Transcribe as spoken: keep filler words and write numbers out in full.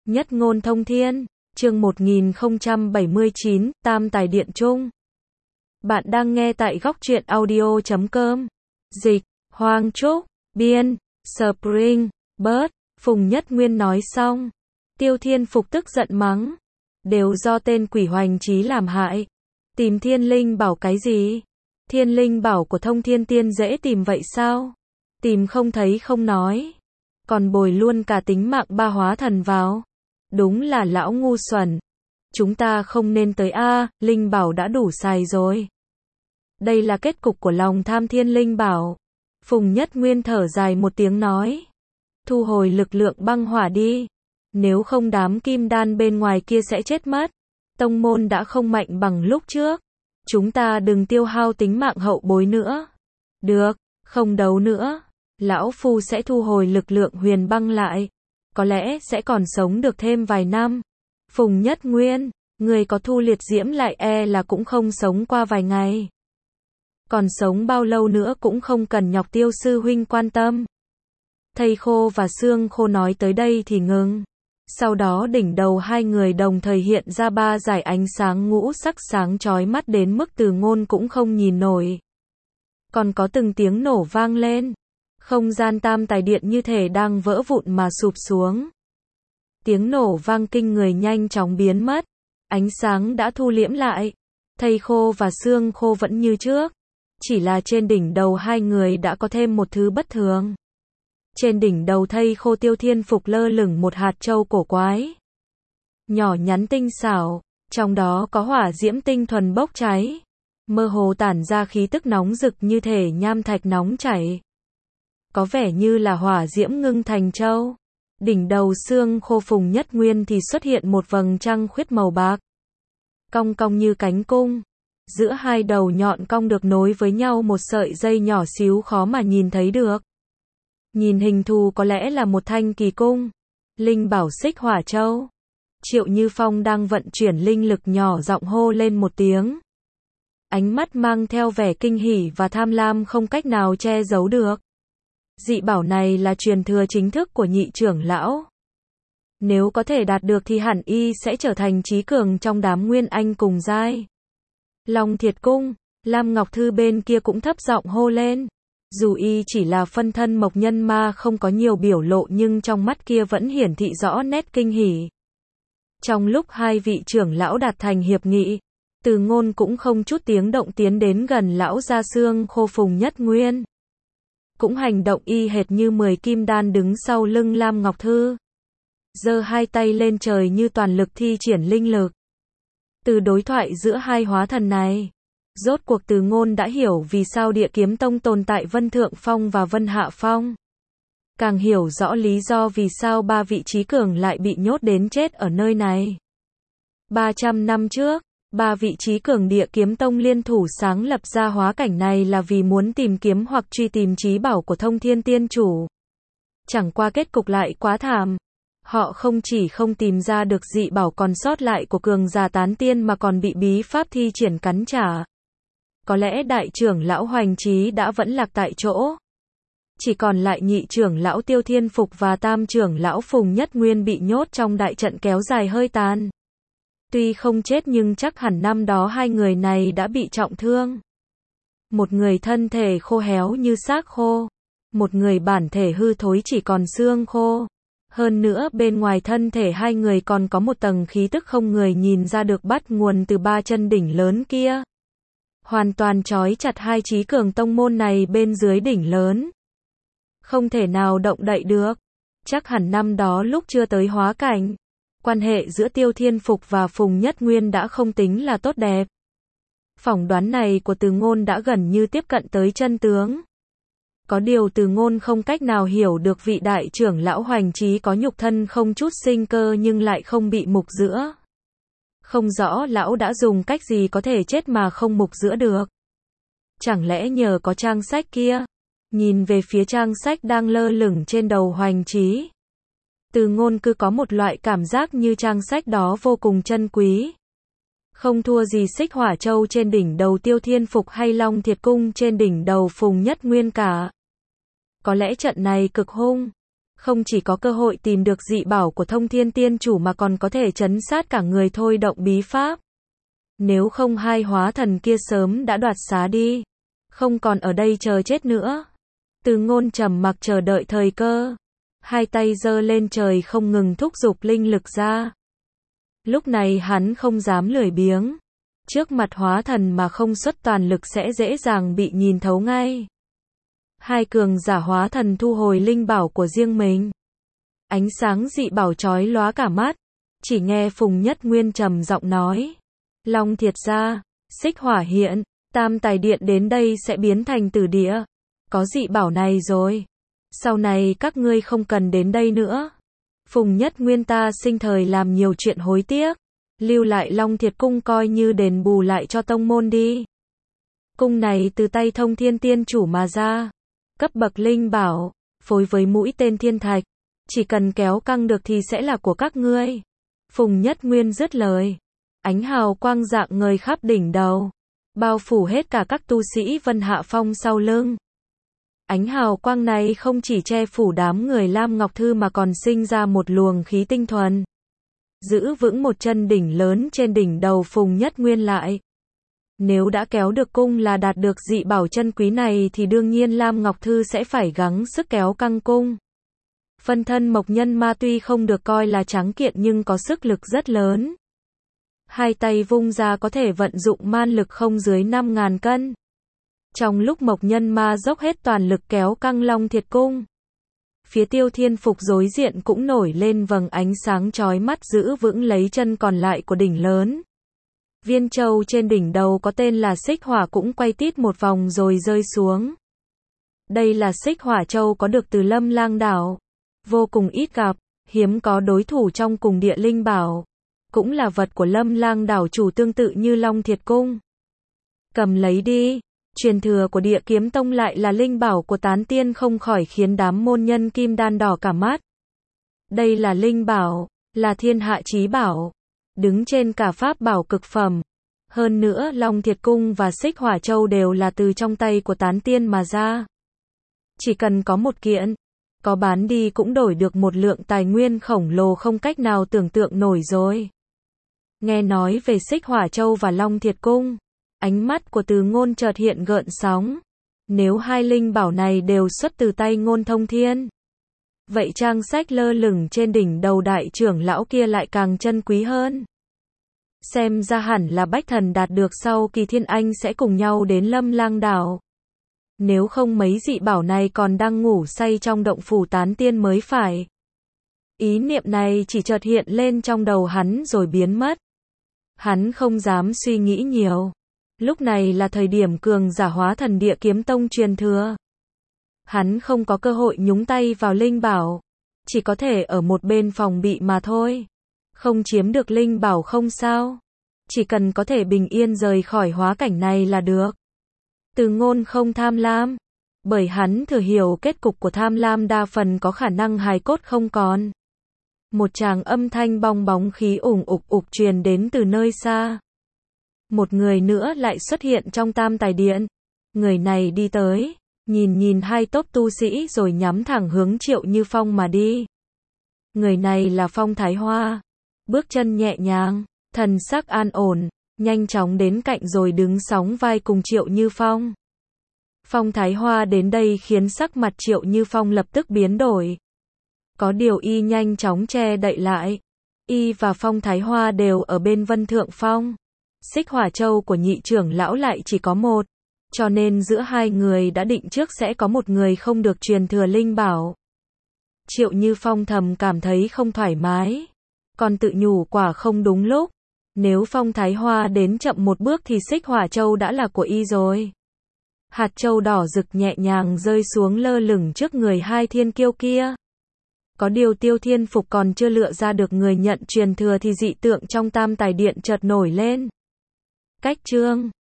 Nhất ngôn thông thiên, chương một nghìn không trăm bảy mươi chín, Tam Tài Điện Trung. Bạn đang nghe tại góc truyện audio chấm com. Dịch, Hoàng Trúc, biên, Spring, Bird, Phùng Nhất Nguyên nói xong. Tiêu Thiên Phục tức giận mắng. Đều do tên quỷ hoành trí làm hại. Tìm thiên linh bảo cái gì? Thiên linh bảo của thông thiên tiên dễ tìm vậy sao? Tìm không thấy không nói. Còn bồi luôn cả tính mạng ba hóa thần vào. Đúng là lão ngu xuẩn. Chúng ta không nên tới a, linh bảo đã đủ xài rồi. Đây là kết cục của lòng tham thiên linh bảo. Phùng Nhất Nguyên thở dài một tiếng nói. Thu hồi lực lượng băng hỏa đi. Nếu không đám kim đan bên ngoài kia sẽ chết mất. Tông môn đã không mạnh bằng lúc trước. Chúng ta đừng tiêu hao tính mạng hậu bối nữa. Được, không đấu nữa. Lão Phu sẽ thu hồi lực lượng huyền băng lại. Có lẽ sẽ còn sống được thêm vài năm. Phùng Nhất Nguyên, người có thu liệt diễm lại e là cũng không sống qua vài ngày. Còn sống bao lâu nữa cũng không cần nhọc Tiêu sư huynh quan tâm. Thầy Khô và Xương Khô nói tới đây thì ngừng. Sau đó đỉnh đầu hai người đồng thời hiện ra ba dải ánh sáng ngũ sắc sáng chói mắt đến mức Từ Ngôn cũng không nhìn nổi. Còn có từng tiếng nổ vang lên. Không gian tam tài điện như thể đang vỡ vụn mà sụp xuống. Tiếng nổ vang kinh người nhanh chóng biến mất. Ánh sáng đã thu liễm lại. Thầy Khô và Xương Khô vẫn như trước. Chỉ là trên đỉnh đầu hai người đã có thêm một thứ bất thường. Trên đỉnh đầu thầy Khô Tiêu Thiên Phục lơ lửng một hạt châu cổ quái. Nhỏ nhắn tinh xảo, trong đó có hỏa diễm tinh thuần bốc cháy. Mơ hồ tản ra khí tức nóng rực như thể nham thạch nóng chảy. Có vẻ như là hỏa diễm ngưng thành châu. Đỉnh đầu Xương Khô Phùng Nhất Nguyên thì xuất hiện một vầng trăng khuyết màu bạc. Cong cong như cánh cung. Giữa hai đầu nhọn cong được nối với nhau một sợi dây nhỏ xíu khó mà nhìn thấy được. Nhìn hình thù có lẽ là một thanh kỳ cung. Linh bảo xích hỏa châu. Triệu Như Phong đang vận chuyển linh lực nhỏ giọng hô lên một tiếng. Ánh mắt mang theo vẻ kinh hỉ và tham lam không cách nào che giấu được. Dị bảo này là truyền thừa chính thức của nhị trưởng lão. Nếu có thể đạt được thì hẳn y sẽ trở thành trí cường trong đám nguyên anh cùng giai. Long Thiệt Cung, Lam Ngọc Thư bên kia cũng thấp giọng hô lên. Dù y chỉ là phân thân mộc nhân ma không có nhiều biểu lộ nhưng trong mắt kia vẫn hiển thị rõ nét kinh hỉ. Trong lúc hai vị trưởng lão đạt thành hiệp nghị, Từ Ngôn cũng không chút tiếng động tiến đến gần lão gia Xương Khô Phùng Nhất Nguyên. Cũng hành động y hệt như mười kim đan đứng sau lưng Lam Ngọc Thư. Giơ hai tay lên trời như toàn lực thi triển linh lực. Từ đối thoại giữa hai hóa thần này, rốt cuộc Từ Ngôn đã hiểu vì sao Địa Kiếm Tông tồn tại Vân Thượng Phong và Vân Hạ Phong. Càng hiểu rõ lý do vì sao ba vị trí cường lại bị nhốt đến chết ở nơi này. ba trăm năm trước, ba vị trí cường Địa Kiếm Tông liên thủ sáng lập ra hóa cảnh này là vì muốn tìm kiếm hoặc truy tìm trí bảo của Thông Thiên Tiên Chủ. Chẳng qua kết cục lại quá thảm. Họ không chỉ không tìm ra được dị bảo còn sót lại của cường giả tán tiên mà còn bị bí pháp thi triển cắn trả. Có lẽ đại trưởng lão Hoành Trí đã vẫn lạc tại chỗ. Chỉ còn lại nhị trưởng lão Tiêu Thiên Phục và tam trưởng lão Phùng Nhất Nguyên bị nhốt trong đại trận kéo dài hơi tàn. Tuy không chết nhưng chắc hẳn năm đó hai người này đã bị trọng thương. Một người thân thể khô héo như xác khô. Một người bản thể hư thối chỉ còn xương khô. Hơn nữa bên ngoài thân thể hai người còn có một tầng khí tức không người nhìn ra được bắt nguồn từ ba chân đỉnh lớn kia. Hoàn toàn trói chặt hai trí cường tông môn này bên dưới đỉnh lớn. Không thể nào động đậy được. Chắc hẳn năm đó lúc chưa tới hóa cảnh, quan hệ giữa Tiêu Thiên Phục và Phùng Nhất Nguyên đã không tính là tốt đẹp. Phỏng đoán này của Từ Ngôn đã gần như tiếp cận tới chân tướng. Có điều Từ Ngôn không cách nào hiểu được vị đại trưởng lão Hoành Trí có nhục thân không chút sinh cơ nhưng lại không bị mục giữa. Không rõ lão đã dùng cách gì có thể chết mà không mục giữa được. Chẳng lẽ nhờ có trang sách kia? Nhìn về phía trang sách đang lơ lửng trên đầu Hoành Trí. Từ Ngôn cứ có một loại cảm giác như trang sách đó vô cùng chân quý. Không thua gì xích hỏa châu trên đỉnh đầu Tiêu Thiên Phục hay Long Thiệt Cung trên đỉnh đầu Phùng Nhất Nguyên cả. Có lẽ trận này cực hung. Không chỉ có cơ hội tìm được dị bảo của Thông Thiên Tiên Chủ mà còn có thể trấn sát cả người thôi động bí pháp. Nếu không hai hóa thần kia sớm đã đoạt xá đi. Không còn ở đây chờ chết nữa. Từ Ngôn trầm mặc chờ đợi thời cơ. Hai tay giơ lên trời không ngừng thúc giục linh lực ra. Lúc này hắn không dám lười biếng. Trước mặt hóa thần mà không xuất toàn lực sẽ dễ dàng bị nhìn thấu ngay. Hai cường giả hóa thần thu hồi linh bảo của riêng mình. Ánh sáng dị bảo chói lóa cả mắt. Chỉ nghe Phùng Nhất Nguyên trầm giọng nói. Long thiệt ra, xích hỏa hiện, tam tài điện đến đây sẽ biến thành tử địa. Có dị bảo này rồi. Sau này các ngươi không cần đến đây nữa. Phùng Nhất Nguyên ta sinh thời làm nhiều chuyện hối tiếc. Lưu lại Long Thiệt Cung coi như đền bù lại cho tông môn đi. Cung này từ tay Thông Thiên Tiên Chủ mà ra. Cấp bậc linh bảo, phối với mũi tên thiên thạch. Chỉ cần kéo căng được thì sẽ là của các ngươi. Phùng Nhất Nguyên dứt lời. Ánh hào quang dạng ngời khắp đỉnh đầu. Bao phủ hết cả các tu sĩ Vân Hạ Phong sau lưng. Ánh hào quang này không chỉ che phủ đám người Lam Ngọc Thư mà còn sinh ra một luồng khí tinh thuần. Giữ vững một chân đỉnh lớn trên đỉnh đầu Phùng Nhất Nguyên lại. Nếu đã kéo được cung là đạt được dị bảo chân quý này thì đương nhiên Lam Ngọc Thư sẽ phải gắng sức kéo căng cung. Phân thân Mộc Nhân Ma tuy không được coi là tráng kiện nhưng có sức lực rất lớn. Hai tay vung ra có thể vận dụng man lực không dưới năm ngàn cân. Trong lúc Mộc Nhân Ma dốc hết toàn lực kéo căng Long Thiệt Cung, phía Tiêu Thiên Phục đối diện cũng nổi lên vầng ánh sáng chói mắt giữ vững lấy chân còn lại của đỉnh lớn. Viên châu trên đỉnh đầu có tên là Xích Hỏa cũng quay tít một vòng rồi rơi xuống. Đây là Xích Hỏa Châu có được từ Lâm Lang đảo, vô cùng ít gặp, hiếm có đối thủ trong cùng địa linh bảo. Cũng là vật của Lâm Lang đảo chủ tương tự như Long Thiệt Cung. Cầm lấy đi. Truyền thừa của Địa Kiếm Tông lại là linh bảo của tán tiên không khỏi khiến đám môn nhân kim đan đỏ cả mắt. Đây là linh bảo, là thiên hạ chí bảo, đứng trên cả pháp bảo cực phẩm. Hơn nữa Long Thiệt Cung và Xích Hỏa Châu đều là từ trong tay của tán tiên mà ra. Chỉ cần có một kiện, có bán đi cũng đổi được một lượng tài nguyên khổng lồ không cách nào tưởng tượng nổi rồi. Nghe nói về Xích Hỏa Châu và Long Thiệt Cung, ánh mắt của Từ Ngôn chợt hiện gợn sóng. Nếu hai linh bảo này đều xuất từ tay Ngôn Thông Thiên, vậy trang sách lơ lửng trên đỉnh đầu đại trưởng lão kia lại càng chân quý hơn. Xem ra hẳn là Bách Thần đạt được sau Kỳ Thiên Anh sẽ cùng nhau đến Lâm Lang đảo. Nếu không mấy dị bảo này còn đang ngủ say trong động phủ tán tiên mới phải. Ý niệm này chỉ chợt hiện lên trong đầu hắn rồi biến mất. Hắn không dám suy nghĩ nhiều. Lúc này là thời điểm cường giả hóa thần Địa Kiếm Tông truyền thừa. Hắn không có cơ hội nhúng tay vào linh bảo, chỉ có thể ở một bên phòng bị mà thôi. Không chiếm được linh bảo không sao, chỉ cần có thể bình yên rời khỏi hóa cảnh này là được. Từ Ngôn không tham lam, bởi hắn thừa hiểu kết cục của tham lam đa phần có khả năng hài cốt không còn. Một tràng âm thanh bong bóng khí ủng ục ục truyền đến từ nơi xa. Một người nữa lại xuất hiện trong tam tài điện. Người này đi tới, nhìn nhìn hai tốp tu sĩ rồi nhắm thẳng hướng Triệu Như Phong mà đi. Người này là Phong Thái Hoa. Bước chân nhẹ nhàng, thần sắc an ổn, nhanh chóng đến cạnh rồi đứng sóng vai cùng Triệu Như Phong. Phong Thái Hoa đến đây khiến sắc mặt Triệu Như Phong lập tức biến đổi. Có điều y nhanh chóng che đậy lại. Y và Phong Thái Hoa đều ở bên Vân Thượng Phong. Xích Hỏa Châu của nhị trưởng lão lại chỉ có một, cho nên giữa hai người đã định trước sẽ có một người không được truyền thừa linh bảo. Triệu Như Phong thầm cảm thấy không thoải mái, còn tự nhủ quả không đúng lúc. Nếu Phong Thái Hoa đến chậm một bước thì Xích Hỏa Châu đã là của y rồi. Hạt châu đỏ rực nhẹ nhàng rơi xuống lơ lửng trước người hai thiên kiêu kia. Có điều Tiêu Thiên Phục còn chưa lựa ra được người nhận truyền thừa thì dị tượng trong tam tài điện chợt nổi lên. Cách chương